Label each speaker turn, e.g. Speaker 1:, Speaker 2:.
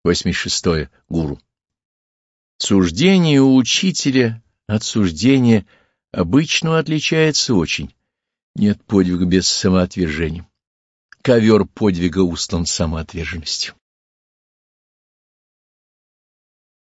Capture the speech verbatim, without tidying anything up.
Speaker 1: восемьдесят шестое. Гуру. Суждение у учителя от суждения обычного отличается очень. Нет подвига без самоотвержения. Ковер подвига устлан самоотверженностью.